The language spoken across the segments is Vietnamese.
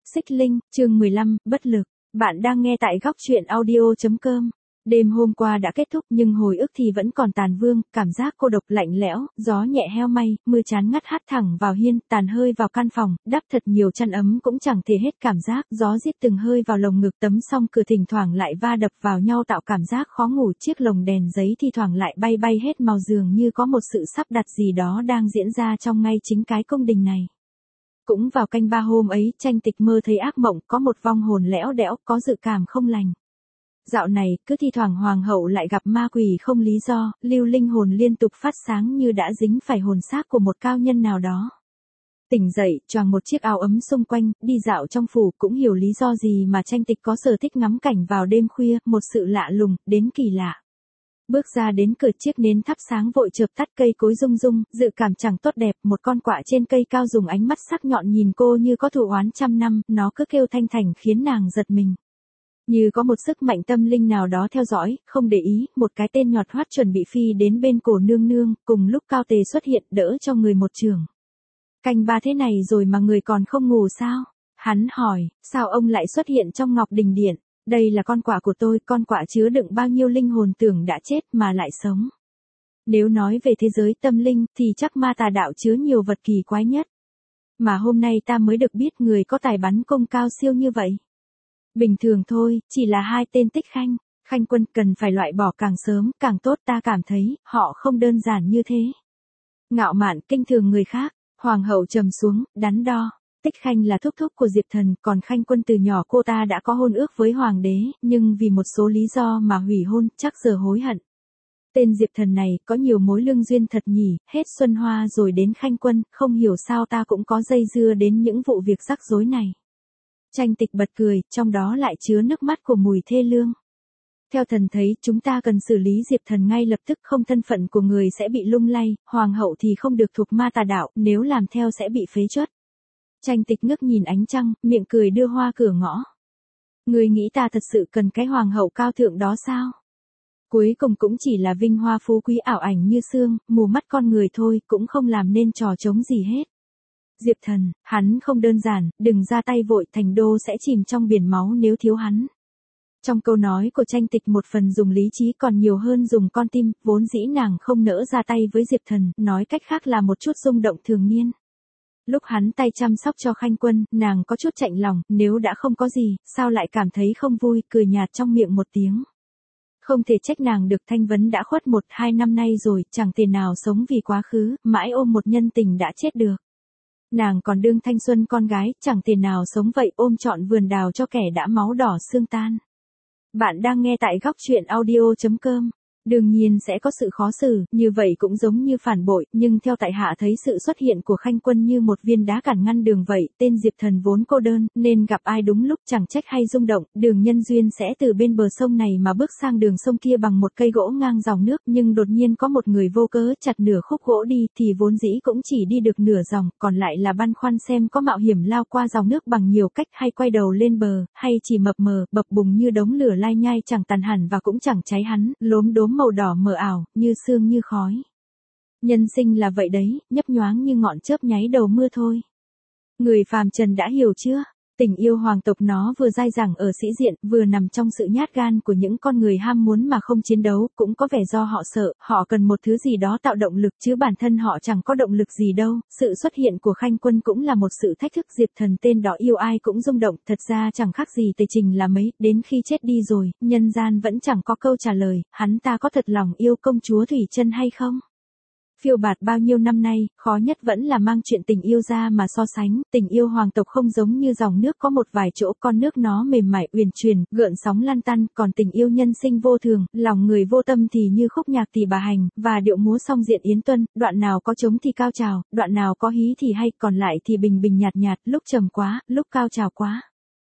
Xích Linh, chương 15, bất lực. Bạn đang nghe tại góc truyện audio.com. Đêm hôm qua đã kết thúc nhưng hồi ức thì vẫn còn tàn vương, cảm giác cô độc lạnh lẽo, gió nhẹ heo may, mưa chán ngắt hắt thẳng vào hiên, tàn hơi vào căn phòng, đắp thật nhiều chăn ấm cũng chẳng thể hết cảm giác, gió giết từng hơi vào lồng ngực, tấm song cửa thỉnh thoảng lại va đập vào nhau tạo cảm giác khó ngủ, chiếc lồng đèn giấy thi thoảng lại bay bay hết màu, dường như có một sự sắp đặt gì đó đang diễn ra trong ngay chính cái cung đình này. Cũng vào canh ba hôm ấy, Tranh Tịch mơ thấy ác mộng, có một vong hồn lẽo đẽo, có dự cảm không lành. Dạo này, cứ thi thoảng hoàng hậu lại gặp ma quỷ không lý do, lưu linh hồn liên tục phát sáng như đã dính phải hồn xác của một cao nhân nào đó. Tỉnh dậy, choàng một chiếc áo ấm xung quanh, đi dạo trong phủ, cũng hiểu lý do gì mà Tranh Tịch có sở thích ngắm cảnh vào đêm khuya, một sự lạ lùng, đến kỳ lạ. Bước ra đến cửa, chiếc nến thắp sáng vội chợp tắt, cây cối rung rung, dự cảm chẳng tốt đẹp, một con quạ trên cây cao dùng ánh mắt sắc nhọn nhìn cô như có thù oán trăm năm, nó cứ kêu thanh thành khiến nàng giật mình. Như có một sức mạnh tâm linh nào đó theo dõi, không để ý, một cái tên nhọt hoắt chuẩn bị phi đến bên cổ nương nương, cùng lúc Cao Tề xuất hiện đỡ cho người một chưởng. Canh ba thế này rồi mà người còn không ngủ sao? Hắn hỏi, sao ông lại xuất hiện trong Ngọc Đình Điện? Đây là con quạ của tôi, con quạ chứa đựng bao nhiêu linh hồn tưởng đã chết mà lại sống. Nếu nói về thế giới tâm linh thì chắc ma tà đạo chứa nhiều vật kỳ quái nhất. Mà hôm nay ta mới được biết người có tài bắn cung cao siêu như vậy. Bình thường thôi, chỉ là hai tên Tích Khanh, Khanh Quân cần phải loại bỏ càng sớm, càng tốt, ta cảm thấy, họ không đơn giản như thế. Ngạo mạn, kinh thường người khác, hoàng hậu trầm xuống, đắn đo. Tích Khanh là thúc thúc của Diệp Thần, còn Khanh Quân từ nhỏ cô ta đã có hôn ước với hoàng đế, nhưng vì một số lý do mà hủy hôn, chắc giờ hối hận. Tên Diệp Thần này có nhiều mối lương duyên thật nhỉ, hết Xuân Hoa rồi đến Khanh Quân, không hiểu sao ta cũng có dây dưa đến những vụ việc rắc rối này. Tranh Tịch bật cười, trong đó lại chứa nước mắt của mùi thê lương. Theo thần thấy, chúng ta cần xử lý Diệp Thần ngay lập tức, không thân phận của người sẽ bị lung lay, hoàng hậu thì không được thuộc ma tà đạo, nếu làm theo sẽ bị phế truất. Tranh Tịch ngước nhìn ánh trăng, miệng cười đưa hoa cửa ngõ. Người nghĩ ta thật sự cần cái hoàng hậu cao thượng đó sao? Cuối cùng cũng chỉ là vinh hoa phú quý ảo ảnh như sương, mù mắt con người thôi, cũng không làm nên trò trống gì hết. Diệp Thần, hắn không đơn giản, đừng ra tay vội, thành đô sẽ chìm trong biển máu nếu thiếu hắn. Trong câu nói của Tranh Tịch một phần dùng lý trí còn nhiều hơn dùng con tim, vốn dĩ nàng không nỡ ra tay với Diệp Thần, nói cách khác là một chút rung động thường niên. Lúc hắn tay chăm sóc cho Khanh Quân, nàng có chút chạnh lòng, nếu đã không có gì, sao lại cảm thấy không vui, cười nhạt trong miệng một tiếng. Không thể trách nàng được, Thanh Vấn đã khuất 1-2 năm nay rồi, chẳng thể nào sống vì quá khứ, mãi ôm một nhân tình đã chết được. Nàng còn đương thanh xuân con gái, chẳng thể nào sống vậy, ôm trọn vườn đào cho kẻ đã máu đỏ xương tan. Bạn đang nghe tại góc truyện audio.com. Đương nhiên sẽ có sự khó xử, như vậy cũng giống như phản bội, nhưng theo tại hạ thấy sự xuất hiện của Khanh Quân như một viên đá cản ngăn đường vậy, tên Diệp Thần vốn cô đơn, nên gặp ai đúng lúc chẳng trách hay rung động, đường nhân duyên sẽ từ bên bờ sông này mà bước sang đường sông kia bằng một cây gỗ ngang dòng nước, nhưng đột nhiên có một người vô cớ chặt nửa khúc gỗ đi, thì vốn dĩ cũng chỉ đi được nửa dòng, còn lại là băn khoăn xem có mạo hiểm lao qua dòng nước bằng nhiều cách hay quay đầu lên bờ, hay chỉ mập mờ, bập bùng như đống lửa lai nhai chẳng tàn hẳn và cũng chẳng cháy hắn, lốm đốm màu đỏ mờ ảo, như sương như khói. Nhân sinh là vậy đấy, nhấp nhoáng như ngọn chớp nháy đầu mưa thôi. Người phàm trần đã hiểu chưa? Tình yêu hoàng tộc nó vừa dai dẳng ở sĩ diện, vừa nằm trong sự nhát gan của những con người ham muốn mà không chiến đấu, cũng có vẻ do họ sợ, họ cần một thứ gì đó tạo động lực chứ bản thân họ chẳng có động lực gì đâu. Sự xuất hiện của Khanh Quân cũng là một sự thách thức, Diệp Thần tên đó yêu ai cũng rung động, thật ra chẳng khác gì Tề Trình là mấy, đến khi chết đi rồi, nhân gian vẫn chẳng có câu trả lời, hắn ta có thật lòng yêu công chúa Thủy Chân hay không? Phiêu bạt bao nhiêu năm nay, khó nhất vẫn là mang chuyện tình yêu ra mà so sánh, tình yêu hoàng tộc không giống như dòng nước có một vài chỗ con nước nó mềm mại uyển chuyển, gợn sóng lan tăn, còn tình yêu nhân sinh vô thường, lòng người vô tâm thì như khúc nhạc Tỷ Bà Hành, và điệu múa song diện Yến Tuân, đoạn nào có trống thì cao trào, đoạn nào có hí thì hay, còn lại thì bình bình nhạt nhạt, lúc trầm quá, lúc cao trào quá.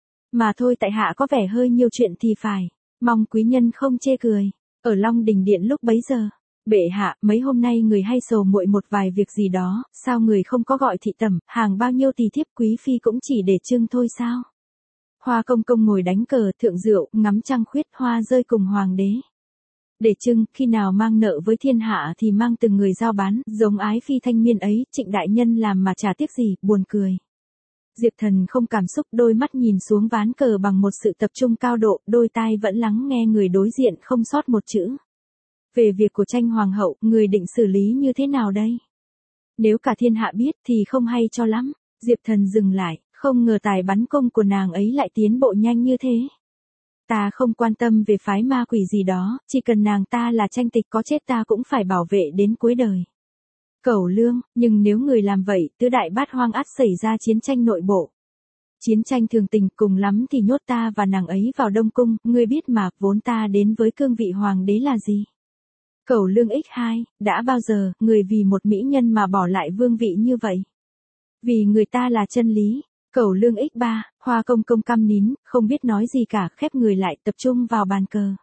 Mà thôi tại hạ có vẻ hơi nhiều chuyện thì phải, mong quý nhân không chê cười. Ở Long Đình Điện lúc bấy giờ. Bệ hạ, mấy hôm nay người hay sầu muội một vài việc gì đó, sao người không có gọi thị tẩm, hàng bao nhiêu tỳ thiếp quý phi cũng chỉ để trưng thôi sao? Hoa công công ngồi đánh cờ, thượng rượu, ngắm trăng khuyết, hoa rơi cùng hoàng đế. Để trưng, khi nào mang nợ với thiên hạ thì mang từng người giao bán, giống ái phi thanh miên ấy, Trịnh đại nhân làm mà chả tiếc gì, buồn cười. Diệp Thần không cảm xúc, đôi mắt nhìn xuống ván cờ bằng một sự tập trung cao độ, đôi tai vẫn lắng nghe người đối diện không sót một chữ. Về việc của tranh hoàng hậu, người định xử lý như thế nào đây? Nếu cả thiên hạ biết thì không hay cho lắm. Diệp Thần dừng lại, không ngờ tài bắn cung của nàng ấy lại tiến bộ nhanh như thế. Ta không quan tâm về phái ma quỷ gì đó, chỉ cần nàng ta là Tranh Tịch, có chết ta cũng phải bảo vệ đến cuối đời. Cẩu lương, nhưng nếu người làm vậy, tứ đại bát hoang ắt xảy ra chiến tranh nội bộ. Chiến tranh thường tình, cùng lắm thì nhốt ta và nàng ấy vào Đông Cung, ngươi biết mà, vốn ta đến với cương vị hoàng đế là gì? Cẩu lương x2, đã bao giờ, người vì một mỹ nhân mà bỏ lại vương vị như vậy? Vì người ta là chân lý. Cẩu lương x3, Hoa Công Công câm nín, không biết nói gì cả, khép người lại, tập trung vào bàn cờ.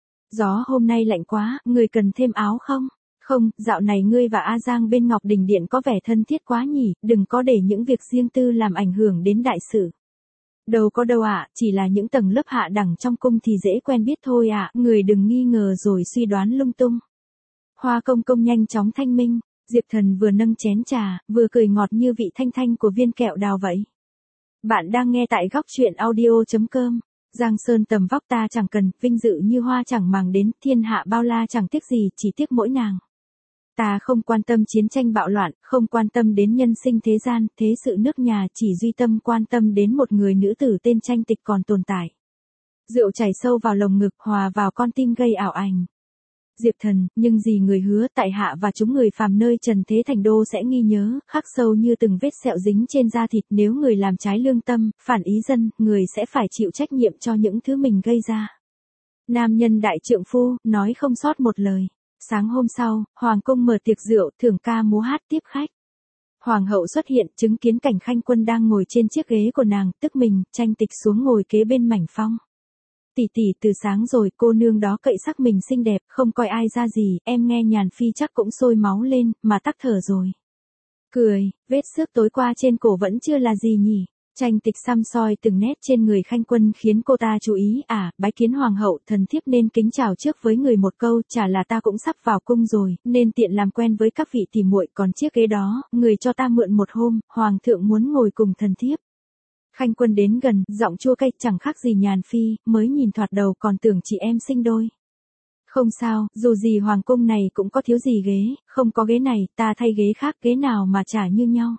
Gió hôm nay lạnh quá, người cần thêm áo không? Không, dạo này ngươi và A Giang bên Ngọc Đình Điện có vẻ thân thiết quá nhỉ, đừng có để những việc riêng tư làm ảnh hưởng đến đại sự. Đâu có đâu ạ, chỉ là những tầng lớp hạ đẳng trong cung thì dễ quen biết thôi ạ, người đừng nghi ngờ rồi suy đoán lung tung. Hoa Công Công nhanh chóng thanh minh, Diệp Thần vừa nâng chén trà, vừa cười ngọt như vị thanh thanh của viên kẹo đào vậy. Bạn đang nghe tại góc truyện audio.com. Giang Sơn tầm vóc ta chẳng cần, vinh dự như hoa chẳng màng đến, thiên hạ bao la chẳng tiếc gì, chỉ tiếc mỗi nàng. Ta không quan tâm chiến tranh bạo loạn, không quan tâm đến nhân sinh thế gian, thế sự nước nhà, chỉ duy tâm quan tâm đến một người nữ tử tên Tranh Tịch còn tồn tại. Rượu chảy sâu vào lồng ngực, hòa vào con tim gây ảo ảnh. Diệp Thần, nhưng gì người hứa, tại hạ và chúng người phàm nơi trần thế thành đô sẽ ghi nhớ, khắc sâu như từng vết sẹo dính trên da thịt, nếu người làm trái lương tâm, phản ý dân, người sẽ phải chịu trách nhiệm cho những thứ mình gây ra. Nam nhân đại trượng phu, nói không sót một lời. Sáng hôm sau, Hoàng cung mở tiệc rượu, thưởng ca múa hát tiếp khách. Hoàng hậu xuất hiện, chứng kiến cảnh Khanh Quân đang ngồi trên chiếc ghế của nàng, tức mình, Tranh Tịch xuống ngồi kế bên mảnh phong. Tỷ tỷ, từ sáng rồi, cô nương đó cậy sắc mình xinh đẹp, không coi ai ra gì, em nghe Nhàn Phi chắc cũng sôi máu lên, mà tắc thở rồi. Cười, vết xước tối qua trên cổ vẫn chưa là gì nhỉ? Tranh Tịch xăm soi từng nét trên người Khanh Quân khiến cô ta chú ý, bái kiến hoàng hậu, thần thiếp nên kính chào trước với người một câu, chả là ta cũng sắp vào cung rồi, nên tiện làm quen với các vị tỉ muội, còn chiếc ghế đó, người cho ta mượn một hôm, hoàng thượng muốn ngồi cùng thần thiếp. Khanh Quân đến gần, giọng chua cay, chẳng khác gì Nhàn Phi, mới nhìn thoạt đầu còn tưởng chị em sinh đôi. Không sao, dù gì hoàng cung này cũng có thiếu gì ghế, không có ghế này, ta thay ghế khác, ghế nào mà chả như nhau.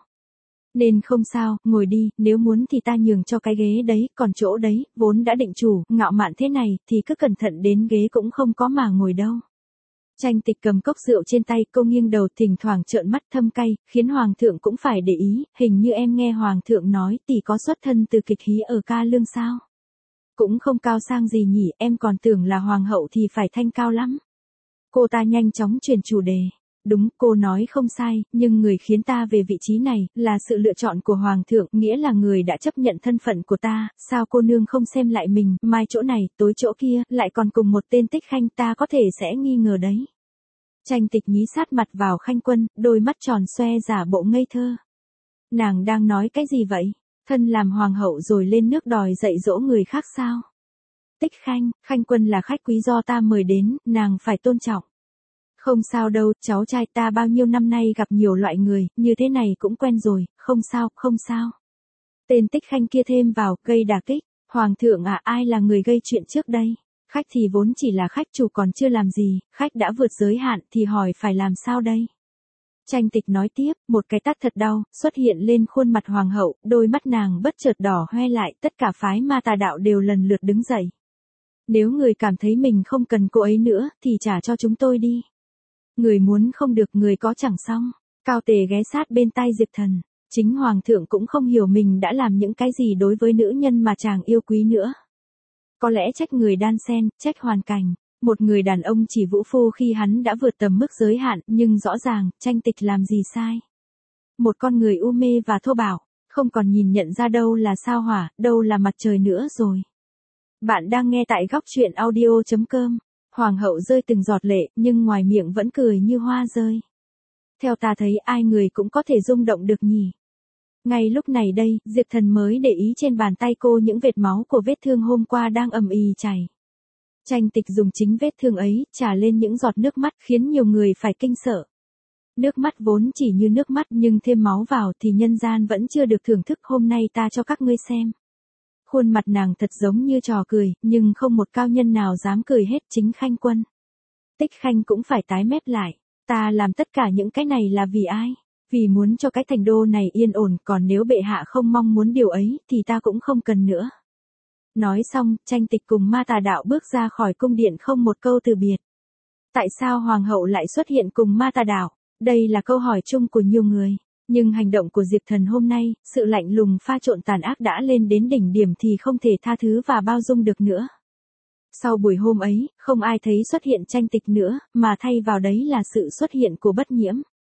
Nên không sao, ngồi đi, nếu muốn thì ta nhường cho cái ghế đấy, còn chỗ đấy, vốn đã định chủ, ngạo mạn thế này, thì cứ cẩn thận đến ghế cũng không có mà ngồi đâu. Tranh Tịch cầm cốc rượu trên tay, cô nghiêng đầu thỉnh thoảng trợn mắt thâm cay, khiến hoàng thượng cũng phải để ý, hình như em nghe hoàng thượng nói tỷ có xuất thân từ kịch hí ở Ca Lương sao? Cũng không cao sang gì nhỉ, em còn tưởng là hoàng hậu thì phải thanh cao lắm. Cô ta nhanh chóng chuyển chủ đề. Đúng, cô nói không sai, nhưng người khiến ta về vị trí này, là sự lựa chọn của hoàng thượng, nghĩa là người đã chấp nhận thân phận của ta, sao cô nương không xem lại mình, mai chỗ này, tối chỗ kia, lại còn cùng một tên Tích Khanh, ta có thể sẽ nghi ngờ đấy. Tranh Tịch nhí sát mặt vào Khanh Quân, đôi mắt tròn xoe giả bộ ngây thơ. Nàng đang nói cái gì vậy? Thân làm hoàng hậu rồi lên nước đòi dạy dỗ người khác sao? Tích Khanh, Khanh Quân là khách quý do ta mời đến, nàng phải tôn trọng. Không sao đâu, cháu trai ta bao nhiêu năm nay gặp nhiều loại người, như thế này cũng quen rồi, không sao, không sao. Tên Tích Khanh kia thêm vào, gây đả kích. Hoàng thượng ai là người gây chuyện trước đây? Khách thì vốn chỉ là khách, chủ còn chưa làm gì, khách đã vượt giới hạn thì hỏi phải làm sao đây? Tranh Tịch nói tiếp, một cái tát thật đau, xuất hiện lên khuôn mặt hoàng hậu, đôi mắt nàng bất chợt đỏ hoe lại, tất cả phái ma tà đạo đều lần lượt đứng dậy. Nếu người cảm thấy mình không cần cô ấy nữa, thì trả cho chúng tôi đi. Người muốn không được, người có chẳng xong. Cao Tề ghé sát bên tai Diệp Thần. Chính hoàng thượng cũng không hiểu mình đã làm những cái gì đối với nữ nhân mà chàng yêu quý nữa. Có lẽ trách người đan xen, trách hoàn cảnh. Một người đàn ông chỉ vũ phu khi hắn đã vượt tầm mức giới hạn, nhưng rõ ràng, Tranh Tịch làm gì sai. Một con người u mê và thô bạo, không còn nhìn nhận ra đâu là sao hỏa, đâu là mặt trời nữa rồi. Bạn đang nghe tại góc truyện audio.com. Hoàng hậu rơi từng giọt lệ, nhưng ngoài miệng vẫn cười như hoa rơi. Theo ta thấy ai người cũng có thể rung động được nhỉ. Ngay lúc này đây, Diệp Thần mới để ý trên bàn tay cô những vệt máu của vết thương hôm qua đang ầm ì chảy. Tranh Tịch dùng chính vết thương ấy, trả lên những giọt nước mắt khiến nhiều người phải kinh sợ. Nước mắt vốn chỉ như nước mắt nhưng thêm máu vào thì nhân gian vẫn chưa được thưởng thức, hôm nay ta cho các ngươi xem. Khuôn mặt nàng thật giống như trò cười, nhưng không một cao nhân nào dám cười hết, chính Khanh Quân. Tích Khanh cũng phải tái mép lại. Ta làm tất cả những cái này là vì ai? Vì muốn cho cái thành đô này yên ổn, còn nếu bệ hạ không mong muốn điều ấy thì ta cũng không cần nữa. Nói xong, Tranh Tịch cùng Ma Tà Đạo bước ra khỏi cung điện không một câu từ biệt. Tại sao hoàng hậu lại xuất hiện cùng Ma Tà Đạo? Đây là câu hỏi chung của nhiều người. Nhưng hành động của Diệp Thần hôm nay, sự lạnh lùng pha trộn tàn ác đã lên đến đỉnh điểm thì không thể tha thứ và bao dung được nữa. Sau buổi hôm ấy, không ai thấy xuất hiện Tranh Tịch nữa, mà thay vào đấy là sự xuất hiện của Bất Nhiễm.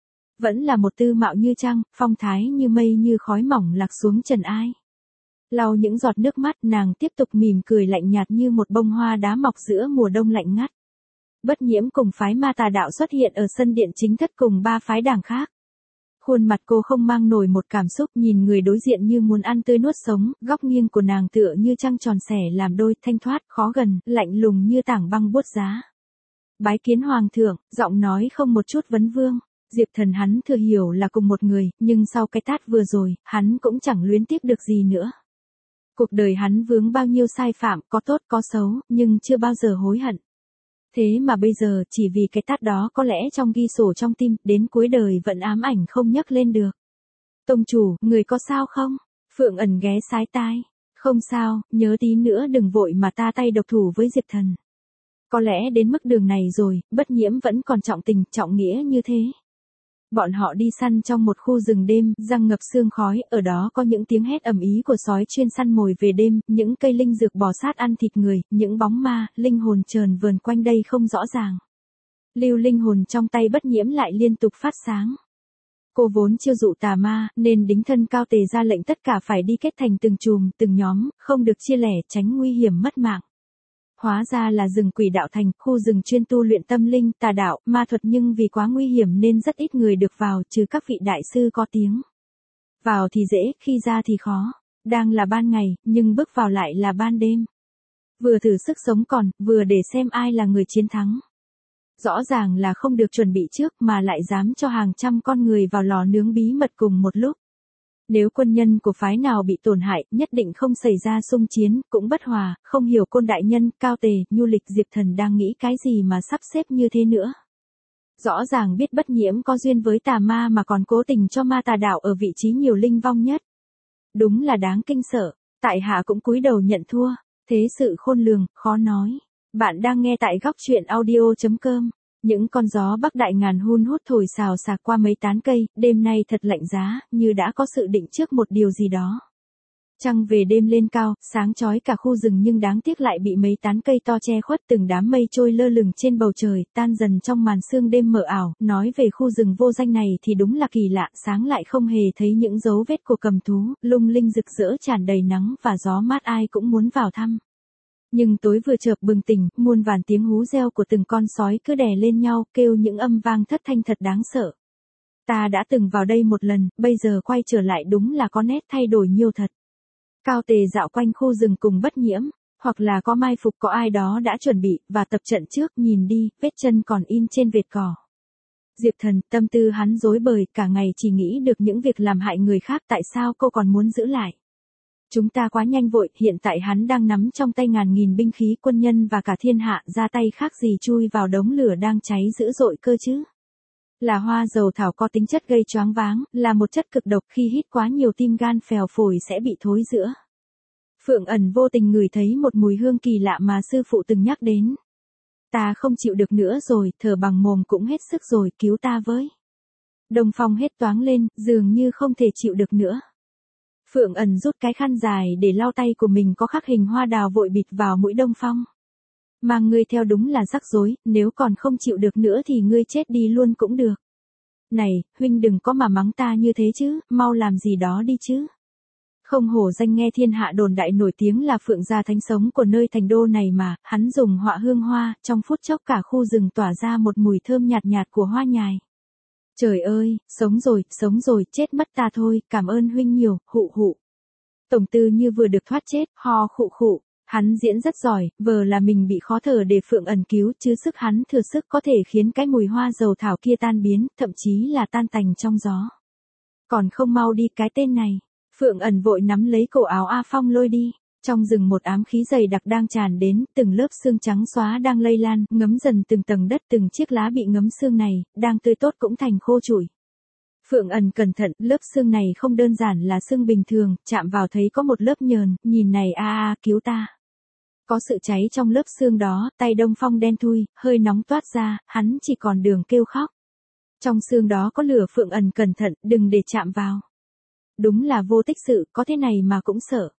Vẫn là một tư mạo như trăng, phong thái như mây như khói mỏng lạc xuống trần ai. Lau những giọt nước mắt, nàng tiếp tục mỉm cười lạnh nhạt như một bông hoa đá mọc giữa mùa đông lạnh ngắt. Bất Nhiễm cùng phái Ma Tà Đạo xuất hiện ở sân điện chính thất cùng 3 phái đảng khác. Khuôn mặt cô không mang nổi một cảm xúc, nhìn người đối diện như muốn ăn tươi nuốt sống, góc nghiêng của nàng tựa như trăng tròn xẻ làm đôi, thanh thoát, khó gần, lạnh lùng như tảng băng buốt giá. Bái kiến hoàng thượng, giọng nói không một chút vấn vương. Diệp Thần hắn thừa hiểu là cùng một người, nhưng sau cái tát vừa rồi, hắn cũng chẳng luyến tiếc được gì nữa. Cuộc đời hắn vướng bao nhiêu sai phạm, có tốt có xấu, nhưng chưa bao giờ hối hận. Thế mà bây giờ, chỉ vì cái tát đó có lẽ trong ghi sổ trong tim, đến cuối đời vẫn ám ảnh không nhấc lên được. Tông chủ, người có sao không? Phượng Ẩn ghé sái tai. Không sao, nhớ tí nữa đừng vội mà ta tay độc thủ với Diệp Thần. Có lẽ đến mức đường này rồi, Bất Nhiễm vẫn còn trọng tình, trọng nghĩa như thế. Bọn họ đi săn trong một khu rừng đêm, răng ngập sương khói, ở đó có những tiếng hét ầm ĩ của sói chuyên săn mồi về đêm, những cây linh dược bò sát ăn thịt người, những bóng ma, linh hồn chờn vờn quanh đây không rõ ràng. Lưu linh hồn trong tay Bất Nhiễm lại liên tục phát sáng. Cô vốn chiêu dụ tà ma, nên đính thân Cao Tề ra lệnh tất cả phải đi kết thành từng chùm, từng nhóm, không được chia lẻ, tránh nguy hiểm mất mạng. Hóa ra là rừng Quỷ Đạo Thành, khu rừng chuyên tu luyện tâm linh, tà đạo, ma thuật, nhưng vì quá nguy hiểm nên rất ít người được vào, trừ các vị đại sư có tiếng. Vào thì dễ, khi ra thì khó. Đang là ban ngày, nhưng bước vào lại là ban đêm. Vừa thử sức sống còn, vừa để xem ai là người chiến thắng. Rõ ràng là không được chuẩn bị trước mà lại dám cho hàng trăm con người vào lò nướng bí mật cùng một lúc. Nếu quân nhân của phái nào bị tổn hại, nhất định không xảy ra xung chiến, cũng bất hòa, không hiểu Côn đại nhân, Cao Tề, Nhu Lịch, Diệp Thần đang nghĩ cái gì mà sắp xếp như thế nữa. Rõ ràng biết Bất Nhiễm có duyên với tà ma mà còn cố tình cho Ma Tà Đạo ở vị trí nhiều linh vong nhất. Đúng là đáng kinh sợ, tại hạ cũng cúi đầu nhận thua, thế sự khôn lường, khó nói. Bạn đang nghe tại góc truyện audio.com. Những con gió bắc đại ngàn hun hút thổi xào xạc qua mấy tán cây, đêm nay thật lạnh giá, như đã có sự định trước một điều gì đó. Trăng về đêm lên cao, sáng chói cả khu rừng nhưng đáng tiếc lại bị mấy tán cây to che khuất, từng đám mây trôi lơ lửng trên bầu trời, tan dần trong màn sương đêm mờ ảo. Nói về khu rừng vô danh này thì đúng là kỳ lạ, sáng lại không hề thấy những dấu vết của cầm thú, lung linh rực rỡ tràn đầy nắng và gió mát, ai cũng muốn vào thăm. Nhưng tối vừa chợp bừng tỉnh, muôn vàn tiếng hú reo của từng con sói cứ đè lên nhau, kêu những âm vang thất thanh thật đáng sợ. Ta đã từng vào đây một lần, bây giờ quay trở lại đúng là có nét thay đổi nhiều thật. Cao Tề dạo quanh khu rừng cùng Bất Nhiễm, hoặc là có mai phục, có ai đó đã chuẩn bị và tập trận trước, nhìn đi, vết chân còn in trên vệt cỏ. Diệp Thần, tâm tư hắn rối bời, cả ngày chỉ nghĩ được những việc làm hại người khác, tại sao cô còn muốn giữ lại? Chúng ta quá nhanh vội, hiện tại hắn đang nắm trong tay ngàn nghìn binh khí, quân nhân và cả thiên hạ, ra tay khác gì chui vào đống lửa đang cháy dữ dội cơ chứ. Là hoa dầu thảo có tính chất gây choáng váng, là một chất cực độc, khi hít quá nhiều tim gan phèo phổi sẽ bị thối rữa. Phượng Ẩn vô tình ngửi thấy một mùi hương kỳ lạ mà sư phụ từng nhắc đến. Ta không chịu được nữa rồi, thở bằng mồm cũng hết sức rồi, cứu ta với. Đồng Phong hết toáng lên, dường như không thể chịu được nữa. Phượng Ẩn rút cái khăn dài để lau tay của mình có khắc hình hoa đào, vội bịt vào mũi Đông Phong. Mang ngươi theo đúng là rắc rối, nếu còn không chịu được nữa thì ngươi chết đi luôn cũng được. Này, huynh đừng có mà mắng ta như thế chứ, mau làm gì đó đi chứ. Không hổ danh nghe thiên hạ đồn đại nổi tiếng là Phượng gia thánh sống của nơi thành đô này mà, hắn dùng họa hương hoa, trong phút chốc cả khu rừng tỏa ra một mùi thơm nhạt nhạt của hoa nhài. Trời ơi, sống rồi, chết mất ta thôi, cảm ơn huynh nhiều, hụ hụ. Tổng tư như vừa được thoát chết, ho khụ khụ. Hắn diễn rất giỏi, vờ là mình bị khó thở để Phượng Ẩn cứu, chứ sức hắn thừa sức có thể khiến cái mùi hoa dầu thảo kia tan biến, thậm chí là tan tành trong gió. Còn không mau đi cái tên này. Phượng Ẩn vội nắm lấy cổ áo A Phong lôi đi. Trong rừng một ám khí dày đặc đang tràn đến, từng lớp xương trắng xóa đang lây lan, ngấm dần từng tầng đất, từng chiếc lá bị ngấm xương này, đang tươi tốt cũng thành khô trụi. Phượng Ẩn cẩn thận, lớp xương này không đơn giản là xương bình thường, chạm vào thấy có một lớp nhờn, nhìn này cứu ta. Có sự cháy trong lớp xương đó, tay Đông Phong đen thui, hơi nóng toát ra, hắn chỉ còn đường kêu khóc. Trong xương đó có lửa. Phượng Ẩn cẩn thận, đừng để chạm vào. Đúng là vô tích sự, có thế này mà cũng sợ.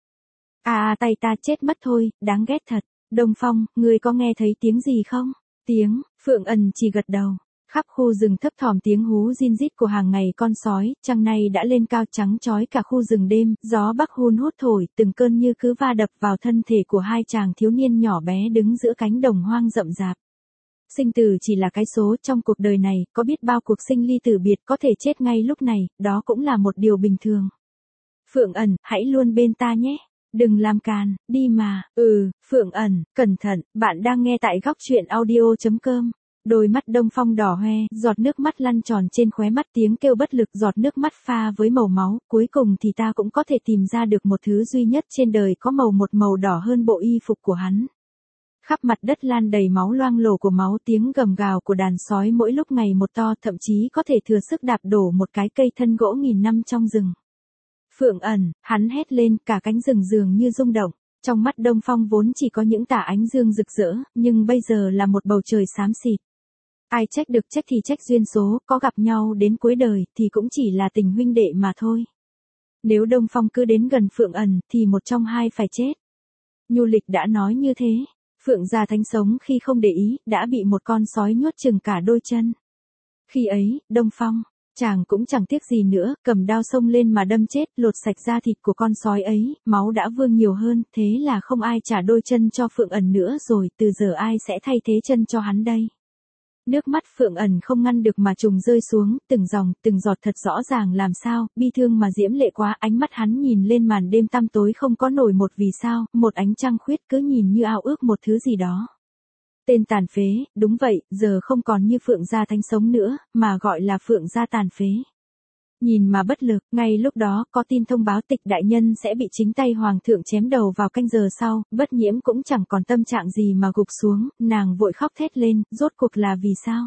Tay ta chết mất thôi, đáng ghét thật. Đông Phong, ngươi có nghe thấy tiếng gì không? Tiếng, Phượng Ẩn chỉ gật đầu. Khắp khu rừng thấp thỏm tiếng hú rin rít của hàng ngày con sói, trăng nay đã lên cao trắng chói cả khu rừng đêm, gió bắc hun hút thổi, từng cơn như cứ va đập vào thân thể của hai chàng thiếu niên nhỏ bé đứng giữa cánh đồng hoang rậm rạp. Sinh tử chỉ là cái số, trong cuộc đời này, có biết bao cuộc sinh ly tử biệt, có thể chết ngay lúc này, đó cũng là một điều bình thường. Phượng Ẩn, hãy luôn bên ta nhé. Đừng làm càn, đi mà. Phượng Ẩn, cẩn thận, bạn đang nghe tại góc truyện audio.com. Đôi mắt Đông Phong đỏ hoe, giọt nước mắt lăn tròn trên khóe mắt, tiếng kêu bất lực, giọt nước mắt pha với màu máu, cuối cùng thì ta cũng có thể tìm ra được một thứ duy nhất trên đời có một màu đỏ hơn bộ y phục của hắn. Khắp mặt đất lan đầy máu loang lổ của máu, tiếng gầm gào của đàn sói mỗi lúc ngày một to, thậm chí có thể thừa sức đạp đổ một cái cây thân gỗ nghìn năm trong rừng. Phượng Ẩn, hắn hét lên, cả cánh rừng dường như rung động. Trong mắt Đông Phong vốn chỉ có những tà ánh dương rực rỡ, nhưng bây giờ là một bầu trời xám xịt. Ai trách được, trách thì trách duyên số, có gặp nhau đến cuối đời thì cũng chỉ là tình huynh đệ mà thôi. Nếu Đông Phong cứ đến gần Phượng Ẩn thì một trong hai phải chết. Nhu Lịch đã nói như thế. Phượng Gia Thánh sống khi không để ý, đã bị một con sói nuốt chừng cả đôi chân. Khi ấy, Đông Phong, chàng cũng chẳng tiếc gì nữa, cầm đao xông lên mà đâm chết, lột sạch da thịt của con sói ấy, máu đã vương nhiều hơn, thế là không ai trả đôi chân cho Phượng Ẩn nữa rồi, từ giờ ai sẽ thay thế chân cho hắn đây? Nước mắt Phượng Ẩn không ngăn được mà trùng rơi xuống, từng dòng, từng giọt thật rõ ràng làm sao, bi thương mà diễm lệ quá, ánh mắt hắn nhìn lên màn đêm tăm tối không có nổi một vì sao, một ánh trăng khuyết cứ nhìn như ao ước một thứ gì đó. Tên tàn phế, đúng vậy, giờ không còn như Phượng Gia Thánh sống nữa, mà gọi là Phượng Gia tàn phế. Nhìn mà bất lực, ngay lúc đó, có tin thông báo Tịch đại nhân sẽ bị chính tay hoàng thượng chém đầu vào canh giờ sau, Bất Nhiễm cũng chẳng còn tâm trạng gì mà gục xuống, nàng vội khóc thét lên, rốt cuộc là vì sao?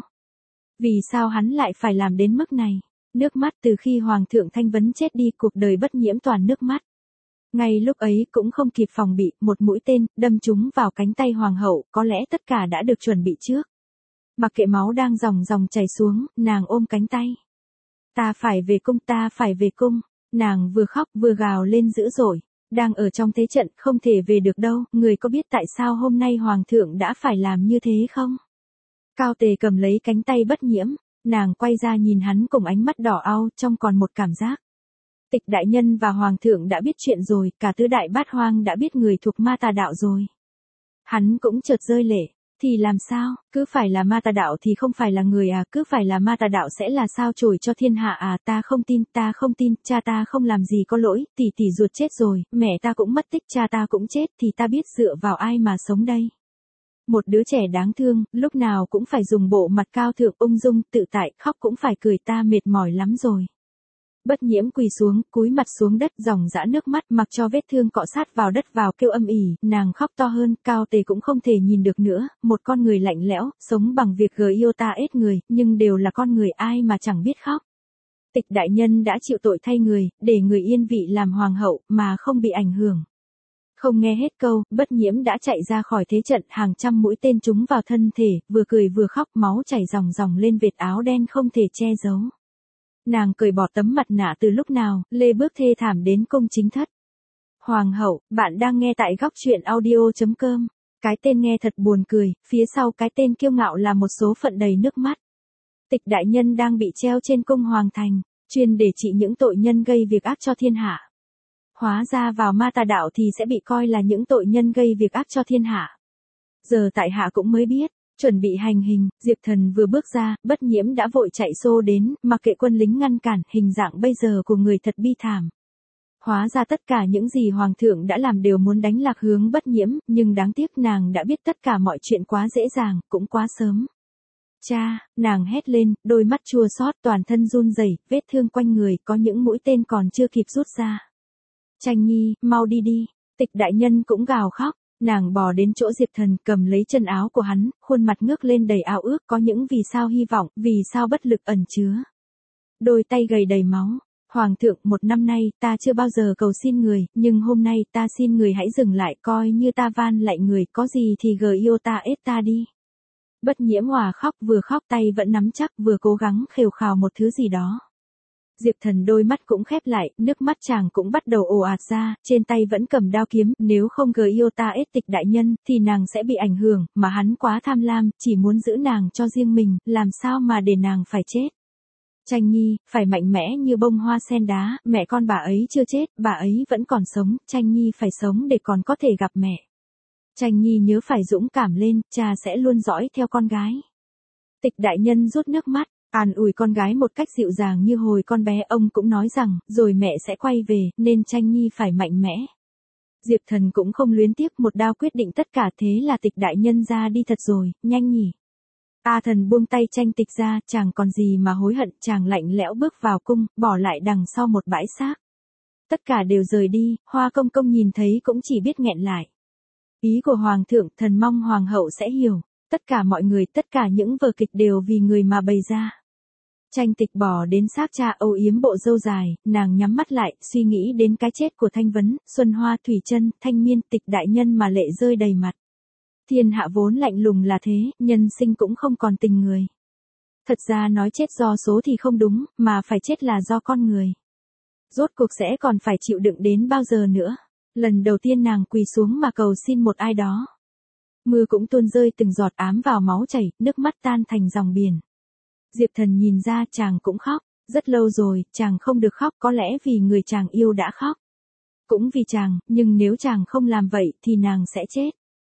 Vì sao hắn lại phải làm đến mức này? Nước mắt từ khi hoàng thượng thanh vấn chết đi, cuộc đời Bất Nhiễm toàn nước mắt. Ngay lúc ấy cũng không kịp phòng bị, một mũi tên, đâm trúng vào cánh tay hoàng hậu, có lẽ tất cả đã được chuẩn bị trước. Mặc kệ máu đang dòng dòng chảy xuống, nàng ôm cánh tay. Ta phải về cung, ta phải về cung. Nàng vừa khóc vừa gào lên dữ dội. Đang ở trong thế trận, không thể về được đâu, người có biết tại sao hôm nay hoàng thượng đã phải làm như thế không? Cao Tề cầm lấy cánh tay Bất Nhiễm, nàng quay ra nhìn hắn cùng ánh mắt đỏ au, trong còn một cảm giác. Tịch đại nhân và hoàng thượng đã biết chuyện rồi, cả tứ đại bát hoang đã biết người thuộc ma tà đạo rồi. Hắn cũng chợt rơi lệ. Thì làm sao, cứ phải là ma tà đạo thì không phải là người à, cứ phải là ma tà đạo sẽ là sao chổi cho thiên hạ à, ta không tin, cha ta không làm gì có lỗi, tỷ tỷ ruột chết rồi, mẹ ta cũng mất tích, cha ta cũng chết, thì ta biết dựa vào ai mà sống đây. Một đứa trẻ đáng thương, lúc nào cũng phải dùng bộ mặt cao thượng ung dung, tự tại, khóc cũng phải cười, ta mệt mỏi lắm rồi. Bất Nhiễm quỳ xuống, cúi mặt xuống đất, dòng dã nước mắt, mặc cho vết thương cọ sát vào đất vào kêu âm ỉ, nàng khóc to hơn, Cao Tề cũng không thể nhìn được nữa, một con người lạnh lẽo, sống bằng việc iota ết người, nhưng đều là con người, ai mà chẳng biết khóc. Tịch đại nhân đã chịu tội thay người, để người yên vị làm hoàng hậu, mà không bị ảnh hưởng. Không nghe hết câu, Bất Nhiễm đã chạy ra khỏi thế trận, hàng trăm mũi tên trúng vào thân thể, vừa cười vừa khóc, máu chảy ròng ròng lên vệt áo đen không thể che giấu. Nàng cởi bỏ tấm mặt nạ từ lúc nào, lê bước thê thảm đến cung chính thất. Hoàng hậu, bạn đang nghe tại góc truyện audio.com. Cái tên nghe thật buồn cười, phía sau cái tên kiêu ngạo là một số phận đầy nước mắt. Tịch đại nhân đang bị treo trên cung hoàng thành, chuyên để trị những tội nhân gây việc ác cho thiên hạ. Hóa ra vào ma tà đạo thì sẽ bị coi là những tội nhân gây việc ác cho thiên hạ. Giờ tại hạ cũng mới biết. Chuẩn bị hành hình, Diệp Thần vừa bước ra, Bất Nhiễm đã vội chạy xô đến, mặc kệ quân lính ngăn cản, hình dạng bây giờ của người thật bi thảm. Hóa ra tất cả những gì hoàng thượng đã làm đều muốn đánh lạc Hướng Bất Nhiễm, nhưng đáng tiếc nàng đã biết tất cả mọi chuyện quá dễ dàng, cũng quá sớm. Cha, nàng hét lên, đôi mắt chua xót, toàn thân run rẩy, vết thương quanh người có những mũi tên còn chưa kịp rút ra. Tranh Nhi, mau đi đi. Tịch đại nhân cũng gào khóc, nàng bò đến chỗ Diệp Thần, cầm lấy chân áo của hắn, khuôn mặt ngước lên đầy ao ước, có những vì sao hy vọng, vì sao bất lực ẩn chứa. Đôi tay gầy đầy máu. Hoàng thượng, 1 năm nay, ta chưa bao giờ cầu xin người, nhưng hôm nay ta xin người hãy dừng lại, coi như ta van lạy người, có gì thì yêu ta ết ta đi. Bất Nhiễm hòa khóc, vừa khóc tay vẫn nắm chắc, vừa cố gắng khều khào một thứ gì đó. Diệp Thần đôi mắt cũng khép lại, nước mắt chàng cũng bắt đầu ồ ạt ra, trên tay vẫn cầm đao kiếm, nếu không yêu ta ết Tịch đại nhân, thì nàng sẽ bị ảnh hưởng, mà hắn quá tham lam, chỉ muốn giữ nàng cho riêng mình, làm sao mà để nàng phải chết. Tranh Nhi, phải mạnh mẽ như bông hoa sen đá, mẹ con bà ấy chưa chết, bà ấy vẫn còn sống, Tranh Nhi phải sống để còn có thể gặp mẹ. Tranh Nhi nhớ phải dũng cảm lên, cha sẽ luôn dõi theo con gái. Tịch đại nhân rút nước mắt, an ủi con gái một cách dịu dàng như hồi con bé, ông cũng nói rằng, rồi mẹ sẽ quay về, nên Tranh Nhi phải mạnh mẽ. Diệp Thần cũng không luyến tiếc, một đao quyết định tất cả, thế là Tịch đại nhân ra đi thật rồi, nhanh nhỉ. A Thần buông tay Tranh Tịch ra, chàng còn gì mà hối hận, chàng lạnh lẽo bước vào cung, bỏ lại đằng sau một bãi xác. Tất cả đều rời đi, Hoa công công nhìn thấy cũng chỉ biết nghẹn lại. Ý của hoàng thượng, thần mong hoàng hậu sẽ hiểu, tất cả mọi người, tất cả những vở kịch đều vì người mà bày ra. Tranh Tịch bò đến xác cha, âu yếm bộ râu dài, nàng nhắm mắt lại, suy nghĩ đến cái chết của Thanh Vấn, Xuân Hoa, Thủy Chân, Thanh Miên, Tịch đại nhân mà lệ rơi đầy mặt. Thiên hạ vốn lạnh lùng là thế, nhân sinh cũng không còn tình người. Thật ra nói chết do số thì không đúng, mà phải chết là do con người. Rốt cuộc sẽ còn phải chịu đựng đến bao giờ nữa. Lần đầu tiên nàng quỳ xuống mà cầu xin một ai đó. Mưa cũng tuôn rơi từng giọt ám vào máu chảy, nước mắt tan thành dòng biển. Diệp Thần nhìn ra, chàng cũng khóc. Rất lâu rồi, chàng không được khóc, có lẽ vì người chàng yêu đã khóc. Cũng vì chàng, nhưng nếu chàng không làm vậy thì nàng sẽ chết.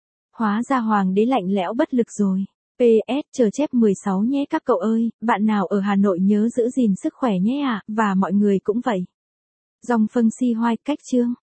Hóa ra hoàng đế lạnh lẽo bất lực rồi. PS, chờ chép 16 nhé các cậu ơi, bạn nào ở Hà Nội nhớ giữ gìn sức khỏe nhé ạ, và mọi người cũng vậy. Dòng phân si hoai cách chương.